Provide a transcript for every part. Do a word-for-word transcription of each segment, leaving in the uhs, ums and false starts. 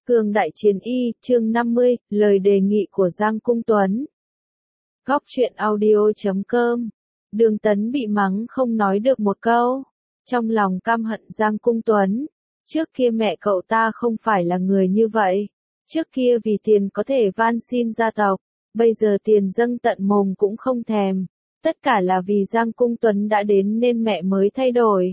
Cường Đại Chiến Y, chương năm mươi, lời đề nghị của Giang Cung Tuấn. Góc truyện audio chấm com. Đường Tấn bị mắng không nói được một câu. Trong lòng căm hận Giang Cung Tuấn. Trước kia mẹ cậu ta không phải là người như vậy. Trước kia vì tiền có thể van xin gia tộc. Bây giờ tiền dâng tận mồm cũng không thèm. Tất cả là vì Giang Cung Tuấn đã đến nên mẹ mới thay đổi.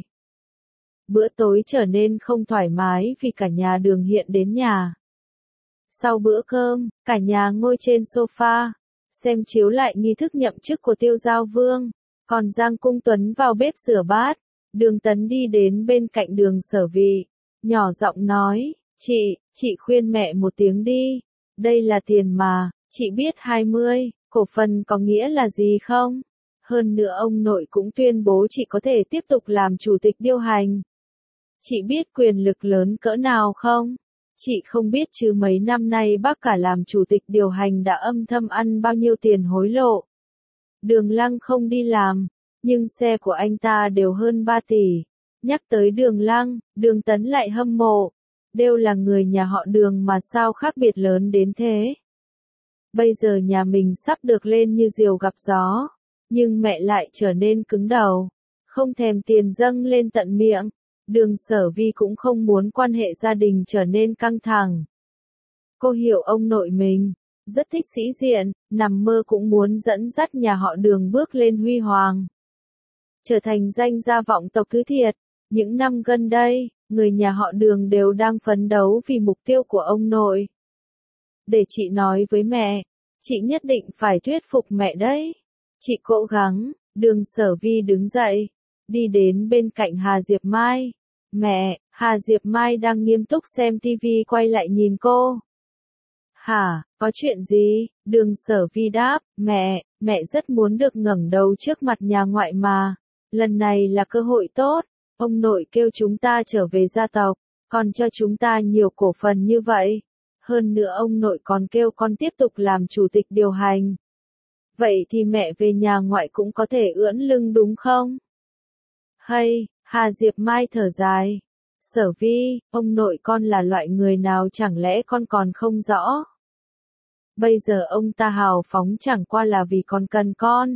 Bữa tối trở nên không thoải mái vì cả nhà Đường Hiện đến nhà. Sau bữa cơm, cả nhà ngồi trên sofa, xem chiếu lại nghi thức nhậm chức của Tiêu Giao Vương, còn Giang Cung Tuấn vào bếp rửa bát. Đường Tấn đi đến bên cạnh Đường Sở Vị, nhỏ giọng nói, chị, chị khuyên mẹ một tiếng đi, đây là tiền mà, chị biết hai mươi, cổ phần có nghĩa là gì không? Hơn nữa ông nội cũng tuyên bố chị có thể tiếp tục làm chủ tịch điều hành. Chị biết quyền lực lớn cỡ nào không? Chị không biết chứ mấy năm nay bác cả làm chủ tịch điều hành đã âm thầm ăn bao nhiêu tiền hối lộ. Đường Lăng không đi làm, nhưng xe của anh ta đều hơn ba tỷ. Nhắc tới Đường Lăng, Đường Tấn lại hâm mộ. Đều là người nhà họ Đường mà sao khác biệt lớn đến thế. Bây giờ nhà mình sắp được lên như diều gặp gió, nhưng mẹ lại trở nên cứng đầu, không thèm tiền dâng lên tận miệng. Đường Sở Vi cũng không muốn quan hệ gia đình trở nên căng thẳng. Cô hiểu ông nội mình, rất thích sĩ diện, nằm mơ cũng muốn dẫn dắt nhà họ Đường bước lên huy hoàng. Trở thành danh gia vọng tộc thứ thiệt. Những năm gần đây, người nhà họ Đường đều đang phấn đấu vì mục tiêu của ông nội. Để chị nói với mẹ, chị nhất định phải thuyết phục mẹ đấy. Chị cố gắng. Đường Sở Vi đứng dậy, đi đến bên cạnh Hà Diệp Mai. Mẹ, Hà Diệp Mai đang nghiêm túc xem tivi quay lại nhìn cô. Hả, có chuyện gì? Đường Sở Vi đáp, mẹ, mẹ rất muốn được ngẩng đầu trước mặt nhà ngoại mà. Lần này là cơ hội tốt, ông nội kêu chúng ta trở về gia tộc, còn cho chúng ta nhiều cổ phần như vậy. Hơn nữa ông nội còn kêu con tiếp tục làm chủ tịch điều hành. Vậy thì mẹ về nhà ngoại cũng có thể ưỡn lưng đúng không? Hay, Hà Diệp Mai thở dài. Sở Vi, ông nội con là loại người nào chẳng lẽ con còn không rõ? Bây giờ ông ta hào phóng chẳng qua là vì còn cần con.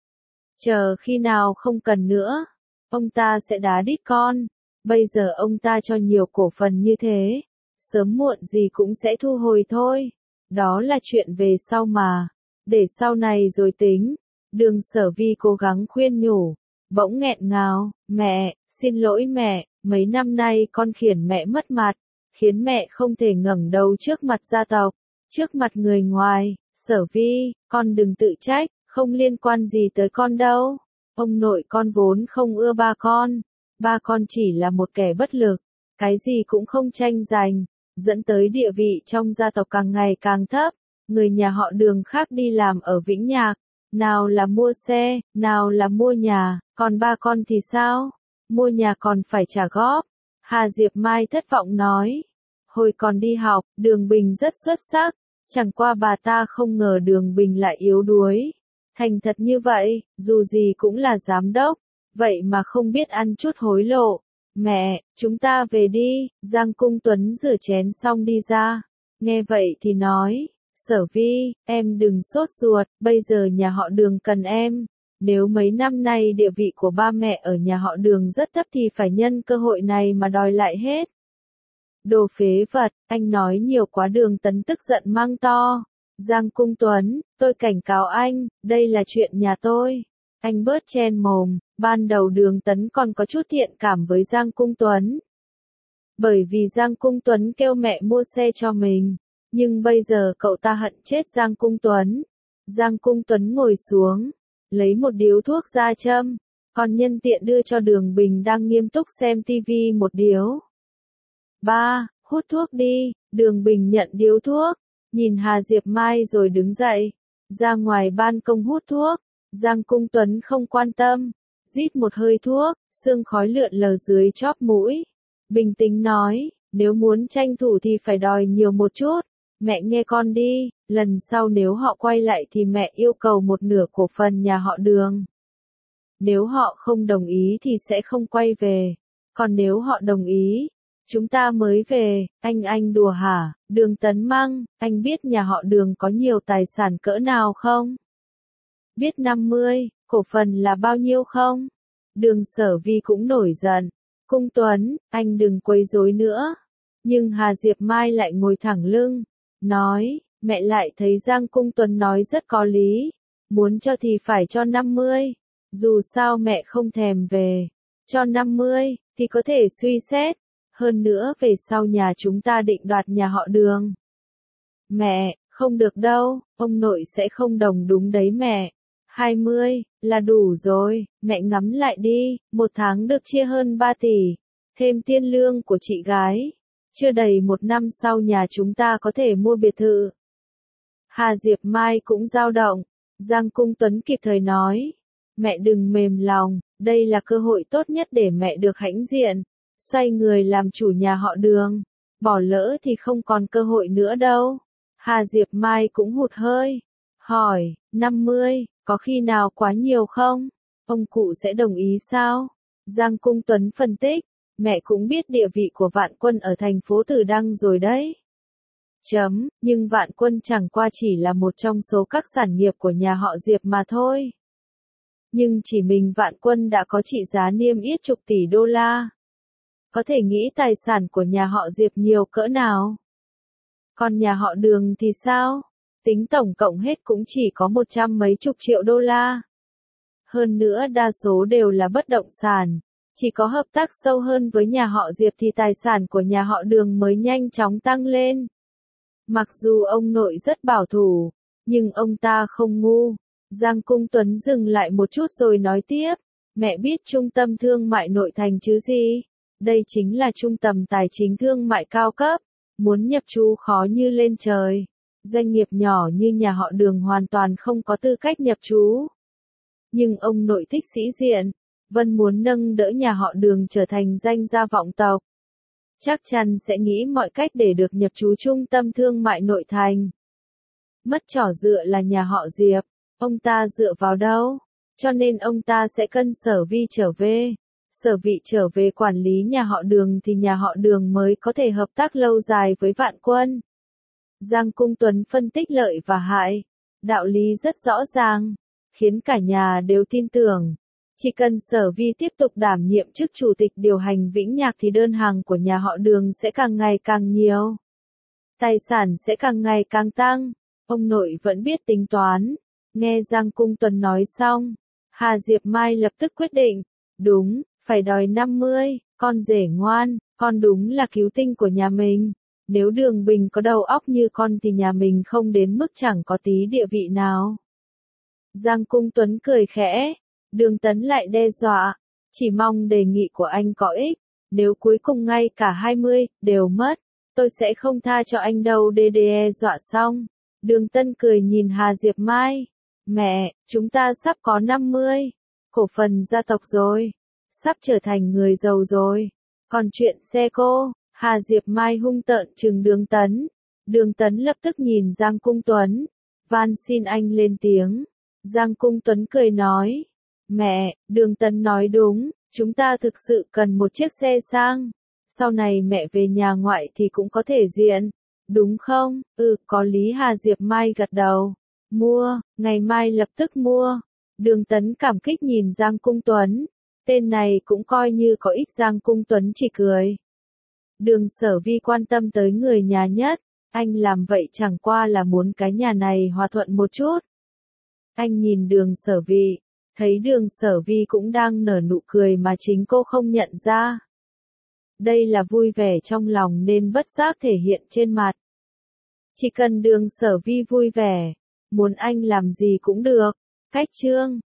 Chờ khi nào không cần nữa, ông ta sẽ đá đít con. Bây giờ ông ta cho nhiều cổ phần như thế, sớm muộn gì cũng sẽ thu hồi thôi. Đó là chuyện về sau mà, để sau này rồi tính. Đường Sở Vi cố gắng khuyên nhủ, bỗng nghẹn ngào, mẹ, xin lỗi mẹ, mấy năm nay con khiến mẹ mất mặt, khiến mẹ không thể ngẩng đầu trước mặt gia tộc, trước mặt người ngoài. Sở Vi, con đừng tự trách, không liên quan gì tới con đâu. Ông nội con vốn không ưa ba con, ba con chỉ là một kẻ bất lực, cái gì cũng không tranh giành, dẫn tới địa vị trong gia tộc càng ngày càng thấp. Người nhà họ Đường khác đi làm ở Vĩnh Nhạc, nào là mua xe, nào là mua nhà, còn ba con thì sao? Mua nhà còn phải trả góp. Hà Diệp Mai thất vọng nói. Hồi còn đi học, Đường Bình rất xuất sắc, chẳng qua bà ta không ngờ Đường Bình lại yếu đuối. Thành thật như vậy, dù gì cũng là giám đốc, vậy mà không biết ăn chút hối lộ. Mẹ, chúng ta về đi. Giang Cung Tuấn rửa chén xong đi ra. Nghe vậy thì nói, Sở Vi, em đừng sốt ruột, bây giờ nhà họ Đường cần em. Nếu mấy năm nay địa vị của ba mẹ ở nhà họ Đường rất thấp thì phải nhân cơ hội này mà đòi lại hết. Đồ phế vật, anh nói nhiều quá. Đường Tấn tức giận mang to. Giang Cung Tuấn, tôi cảnh cáo anh, đây là chuyện nhà tôi. Anh bớt chen mồm. Ban đầu Đường Tấn còn có chút thiện cảm với Giang Cung Tuấn. Bởi vì Giang Cung Tuấn kêu mẹ mua xe cho mình. Nhưng bây giờ cậu ta hận chết Giang Cung Tuấn. Giang Cung Tuấn ngồi xuống, lấy một điếu thuốc ra châm, còn nhân tiện đưa cho Đường Bình đang nghiêm túc xem tivi một điếu. Ba, hút thuốc đi. Đường Bình nhận điếu thuốc, nhìn Hà Diệp Mai rồi đứng dậy, ra ngoài ban công hút thuốc. Giang Cung Tuấn không quan tâm, rít một hơi thuốc, sương khói lượn lờ dưới chóp mũi. Bình tĩnh nói, nếu muốn tranh thủ thì phải đòi nhiều một chút. Mẹ nghe con đi, lần sau nếu họ quay lại thì mẹ yêu cầu một nửa cổ phần nhà họ Đường. Nếu họ không đồng ý thì sẽ không quay về. Còn nếu họ đồng ý, Chúng ta mới về, anh anh đùa hả? Đường Tấn Măng, anh biết nhà họ Đường có nhiều tài sản cỡ nào không? Biết năm mươi, cổ phần là bao nhiêu không? Đường Sở Vi cũng nổi giận. Cung Tuấn, anh đừng quấy rối nữa. Nhưng Hà Diệp Mai lại ngồi thẳng lưng, nói, mẹ lại thấy Giang Cung Tuấn nói rất có lý. Muốn cho thì phải cho năm mươi. Dù sao mẹ không thèm về. Cho năm mươi, thì có thể suy xét. Hơn nữa về sau nhà chúng ta định đoạt nhà họ Đường. Mẹ, không được đâu, ông nội sẽ không đồng đúng đấy mẹ. hai mươi, là đủ rồi, mẹ ngắm lại đi, một tháng được chia hơn ba tỷ. Thêm tiền lương của chị gái. Chưa đầy một năm sau nhà chúng ta có thể mua biệt thự. Hà Diệp Mai cũng dao động. Giang Cung Tuấn kịp thời nói. Mẹ đừng mềm lòng, đây là cơ hội tốt nhất để mẹ được hãnh diện. Xoay người làm chủ nhà họ Đường. Bỏ lỡ thì không còn cơ hội nữa đâu. Hà Diệp Mai cũng hụt hơi. Hỏi, năm mươi, có khi nào quá nhiều không? Ông cụ sẽ đồng ý sao? Giang Cung Tuấn phân tích. Mẹ cũng biết địa vị của Vạn Quân ở thành phố Tử Đăng rồi đấy. Chấm, nhưng Vạn Quân chẳng qua chỉ là một trong số các sản nghiệp của nhà họ Diệp mà thôi. Nhưng chỉ mình Vạn Quân đã có trị giá niêm yết chục tỷ đô la. Có thể nghĩ tài sản của nhà họ Diệp nhiều cỡ nào. Còn nhà họ Đường thì sao? Tính tổng cộng hết cũng chỉ có một trăm mấy chục triệu đô la. Hơn nữa đa số đều là bất động sản. Chỉ có hợp tác sâu hơn với nhà họ Diệp thì tài sản của nhà họ Đường mới nhanh chóng tăng lên. Mặc dù ông nội rất bảo thủ, nhưng ông ta không ngu. Giang Cung Tuấn dừng lại một chút rồi nói tiếp. Mẹ biết trung tâm thương mại nội thành chứ gì? Đây chính là trung tâm tài chính thương mại cao cấp. Muốn nhập trú khó như lên trời. Doanh nghiệp nhỏ như nhà họ Đường hoàn toàn không có tư cách nhập trú. Nhưng ông nội thích sĩ diện. Vân muốn nâng đỡ nhà họ Đường trở thành danh gia vọng tộc. Chắc chắn sẽ nghĩ mọi cách để được nhập trú trung tâm thương mại nội thành. Mất trỏ dựa là nhà họ Diệp. Ông ta dựa vào đâu? Cho nên ông ta sẽ cân Sở Vi trở về. Sở Vi trở về quản lý nhà họ Đường thì nhà họ Đường mới có thể hợp tác lâu dài với Vạn Quân. Giang Cung Tuấn phân tích lợi và hại. Đạo lý rất rõ ràng. Khiến cả nhà đều tin tưởng. Chỉ cần Sở Vi tiếp tục đảm nhiệm chức chủ tịch điều hành Vĩnh Nhạc thì đơn hàng của nhà họ Đường sẽ càng ngày càng nhiều. Tài sản sẽ càng ngày càng tăng. Ông nội vẫn biết tính toán. Nghe Giang Cung Tuấn nói xong, Hà Diệp Mai lập tức quyết định. Đúng, phải đòi năm mươi, con rể ngoan, con đúng là cứu tinh của nhà mình. Nếu Đường Bình có đầu óc như con thì nhà mình không đến mức chẳng có tí địa vị nào. Giang Cung Tuấn cười khẽ. Đường Tấn lại đe dọa. Chỉ mong đề nghị của anh có ích. Nếu cuối cùng ngay cả hai mươi, đều mất. Tôi sẽ không tha cho anh đâu đê đe dọa xong. Đường Tân cười nhìn Hà Diệp Mai. Mẹ, chúng ta sắp có năm mươi. Cổ phần gia tộc rồi. Sắp trở thành người giàu rồi. Còn chuyện xe cô, Hà Diệp Mai hung tợn trừng Đường Tấn. Đường Tấn lập tức nhìn Giang Cung Tuấn. Van xin anh lên tiếng. Giang Cung Tuấn cười nói. Mẹ, Đường Tấn nói đúng, chúng ta thực sự cần một chiếc xe sang. Sau này mẹ về nhà ngoại thì cũng có thể diện. Đúng không? Ừ, có lý. Hà Diệp Mai gật đầu. Mua, ngày mai lập tức mua. Đường Tấn cảm kích nhìn Giang Cung Tuấn. Tên này cũng coi như có ích. Giang Cung Tuấn chỉ cười. Đường Sở Vi quan tâm tới người nhà nhất. Anh làm vậy chẳng qua là muốn cái nhà này hòa thuận một chút. Anh nhìn Đường Sở Vi. Thấy Đường Sở Vi cũng đang nở nụ cười mà chính cô không nhận ra. Đây là vui vẻ trong lòng nên bất giác thể hiện trên mặt. Chỉ cần Đường Sở Vi vui vẻ, muốn anh làm gì cũng được. Cách chương